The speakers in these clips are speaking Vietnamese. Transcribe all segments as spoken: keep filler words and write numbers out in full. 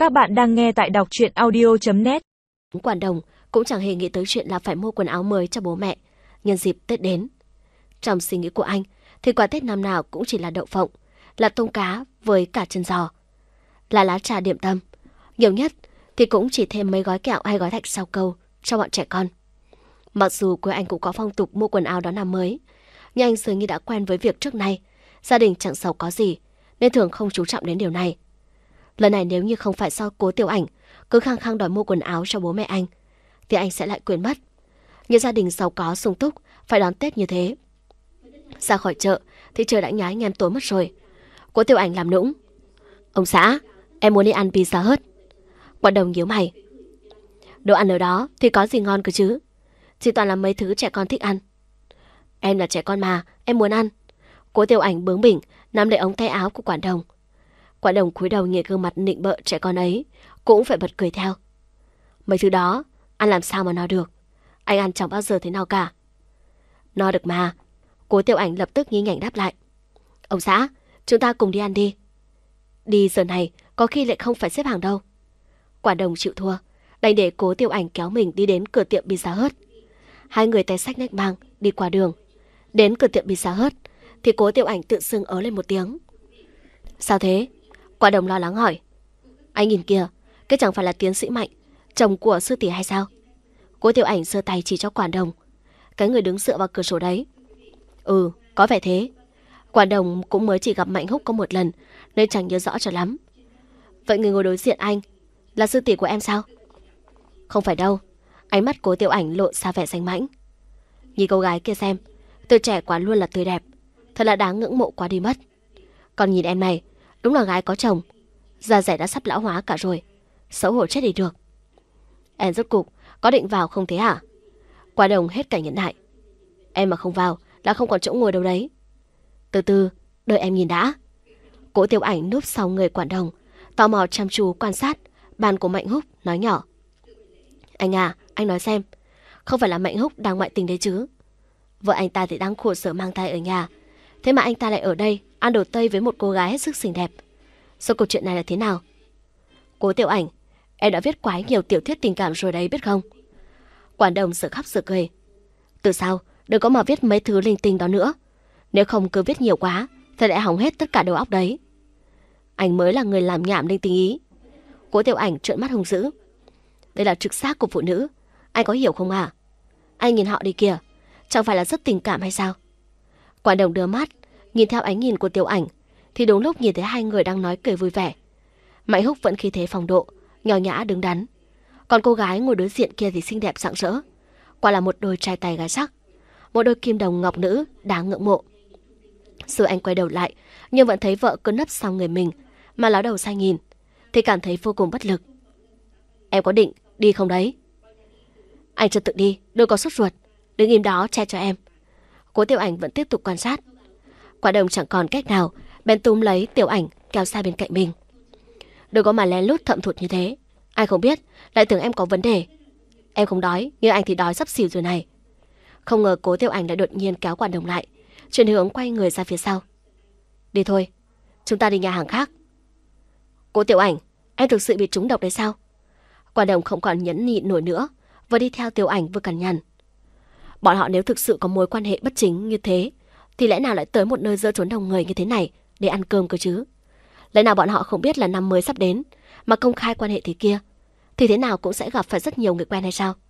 Các bạn đang nghe tại đọc truyện audio chấm net. Quản Đồng cũng chẳng hề nghĩ tới chuyện là phải mua quần áo mới cho bố mẹ nhân dịp Tết đến. Trong suy nghĩ của anh thì quà Tết năm nào cũng chỉ là đậu phộng, là tôm cá với cả chân giò, là lá trà điểm tâm. Nhiều nhất thì cũng chỉ thêm mấy gói kẹo hay gói thạch sao câu cho bọn trẻ con. Mặc dù quê anh cũng có phong tục mua quần áo đón năm mới, nhưng anh dường như đã quen với việc trước nay gia đình chẳng giàu có gì nên thường không chú trọng đến điều này. Lần này nếu như không phải do Cố Tiểu Ảnh cứ khăng khăng đòi mua quần áo cho bố mẹ anh thì anh sẽ lại quên mất. Những gia đình giàu có sung túc phải đón Tết như thế. Ra khỏi chợ thì trời đã nhái nhem tối mất rồi. Cố Tiểu Ảnh làm nũng: "Ông xã, em muốn đi ăn Pizza Hut." Quản Đồng nhíu mày: "Đồ ăn ở đó thì có gì ngon cơ chứ? Chỉ toàn là mấy thứ trẻ con thích ăn." "Em là trẻ con mà, em muốn ăn." Cố Tiểu Ảnh bướng bỉnh nắm lấy ống tay áo của Quản Đồng. Quản Đồng cúi đầu nhìn gương mặt nịnh bợ trẻ con ấy, cũng phải bật cười theo. "Mấy thứ đó ăn làm sao mà no được? Anh ăn chẳng bao giờ thế nào cả." "No được mà." Cố Tiểu Ảnh lập tức nhí nhảnh đáp lại: "Ông xã, chúng ta cùng đi ăn đi." "Đi giờ này có khi lại không phải xếp hàng đâu." Quản Đồng chịu thua, đành để Cố Tiểu Ảnh kéo mình đi đến cửa tiệm Pizza Hut. Hai người tay xách nách mang đi qua đường. Đến cửa tiệm Pizza Hut thì Cố Tiểu Ảnh tự sưng ớ lên một tiếng. "Sao thế?" Quản Đồng lo lắng hỏi. "Anh nhìn kìa, cái chẳng phải là tiến sĩ Mạnh, chồng của sư tỷ hay sao?" Cố Tiểu Ảnh giơ tay chỉ cho Quản Đồng. "Cái người đứng dựa vào cửa sổ đấy." "Ừ, có vẻ thế." Quản Đồng cũng mới chỉ gặp Mạnh Húc có một lần nên chẳng nhớ rõ cho lắm. "Vậy người ngồi đối diện anh là sư tỷ của em sao?" "Không phải đâu." Ánh mắt Cố Tiểu Ảnh lộ ra vẻ danh mãnh. "Nhìn cô gái kia xem, tuổi trẻ quá luôn là tươi đẹp, thật là đáng ngưỡng mộ quá đi mất. Còn nhìn em này, đúng là gái có chồng, da dẻ đã sắp lão hóa cả rồi, xấu hổ chết đi được." "Em rốt cục có định vào không thế hả?" Quản Đồng hết cả nhẫn nại. "Em mà không vào là không còn chỗ ngồi đâu đấy." "Từ từ, đợi em nhìn đã." Cố Tiểu Ảnh núp sau người Quản Đồng, tò mò chăm chú quan sát bàn của Mạnh Húc, nói nhỏ: "Anh à, anh nói xem, không phải là Mạnh Húc đang ngoại tình đấy chứ? Vợ anh ta thì đang khổ sở mang thai ở nhà, thế mà anh ta lại ở đây ăn đồ Tây với một cô gái hết sức xinh đẹp. Sau câu chuyện này là thế nào?" "Cố Tiểu Ảnh, em đã viết quá nhiều tiểu thuyết tình cảm rồi đấy biết không?" Quản Đồng sợ khóc sợ cười. "Từ sau đừng có mà viết mấy thứ linh tinh đó nữa, nếu không cứ viết nhiều quá thì lại hỏng hết tất cả đầu óc đấy." "Anh mới là người làm nhảm linh tinh ý." Cố Tiểu Ảnh trợn mắt hung dữ. "Đây là trực giác của phụ nữ, anh có hiểu không à? Anh nhìn họ đi kìa, chẳng phải là rất tình cảm hay sao?" Quản Đồng đưa mắt nhìn theo ánh nhìn của Tiểu Ảnh thì đúng lúc nhìn thấy hai người đang nói cười vui vẻ. Mạnh Húc vẫn khí thế phong độ, nho nhã đứng đắn, còn cô gái ngồi đối diện kia thì xinh đẹp rạng rỡ, quả là một đôi trai tài gái sắc, một đôi kim đồng ngọc nữ đáng ngưỡng mộ. Rồi anh quay đầu lại nhưng vẫn thấy vợ cứ nấp sau người mình mà ló đầu sang nhìn thì cảm thấy vô cùng bất lực. "Em có định đi không đấy?" "Anh cho tự đi, đừng có sốt ruột, đứng im đó che cho em." Cố Tiểu Ảnh vẫn tiếp tục quan sát. Quản Đồng chẳng còn cách nào bèn túm lấy Tiểu Ảnh kéo xa bên cạnh mình. "Đừng có mà lén lút thậm thụt như thế, ai không biết lại tưởng em có vấn đề. Em không đói nhưng anh thì đói sắp xỉu rồi này." Không ngờ Cố Tiểu Ảnh lại đột nhiên kéo Quản Đồng lại, chuyển hướng quay người ra phía sau. "Đi thôi, chúng ta đi nhà hàng khác." "Cố Tiểu Ảnh, em thực sự bị trúng độc đấy sao?" Quản Đồng không còn nhẫn nhịn nổi nữa, vừa đi theo Tiểu Ảnh vừa cằn nhằn. Bọn họ nếu thực sự có mối quan hệ bất chính như thế thì lẽ nào lại tới một nơi giữa chốn đông người như thế này để ăn cơm cơ chứ? Lẽ nào bọn họ không biết là năm mới sắp đến mà công khai quan hệ thế kia thì thế nào cũng sẽ gặp phải rất nhiều người quen hay sao?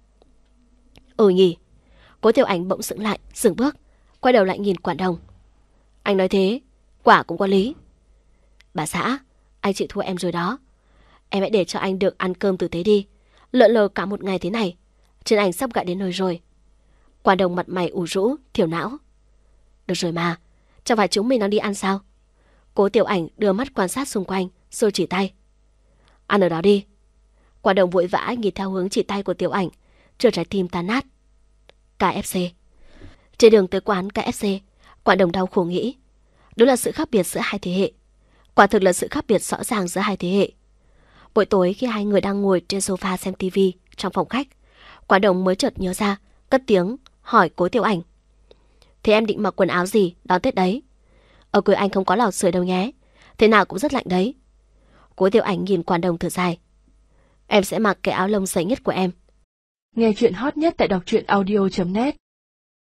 "Ừ nhỉ." Cố Tiểu Ảnh bỗng sững lại, dừng bước, quay đầu lại nhìn Quản Đồng. "Anh nói thế, quả cũng có lý." "Bà xã, anh chịu thua em rồi đó. Em hãy để cho anh được ăn cơm tử tế đi. Lợn lờ cả một ngày thế này, chân anh sắp gãy đến nơi rồi." Quản Đồng mặt mày ủ rũ, thiểu não. "Được rồi mà, chẳng phải chúng mình đang đi ăn sao?" Cố Tiểu Ảnh đưa mắt quan sát xung quanh rồi chỉ tay. "Ăn ở đó đi." Quản Đồng vội vã nhìn theo hướng chỉ tay của Tiểu Ảnh, chờ trái tim tan nát. ca ép xê. Trên đường tới quán ca ép xê, Quản Đồng đau khổ nghĩ, đúng là sự khác biệt giữa hai thế hệ. Quả thực là sự khác biệt rõ ràng giữa hai thế hệ. Buổi tối khi hai người đang ngồi trên sofa xem tivi trong phòng khách, Quản Đồng mới chợt nhớ ra, cất tiếng hỏi Cố Tiểu Ảnh: "Thế em định mặc quần áo gì đón Tết đấy? Ở quê anh không có lò sưởi đâu nhé, thế nào cũng rất lạnh đấy." Cố Tiểu Ảnh nhìn Quản Đồng thở dài. Em sẽ mặc cái áo lông dày nhất của em. Nghe chuyện hot nhất tại đọc truyện audio chấm net.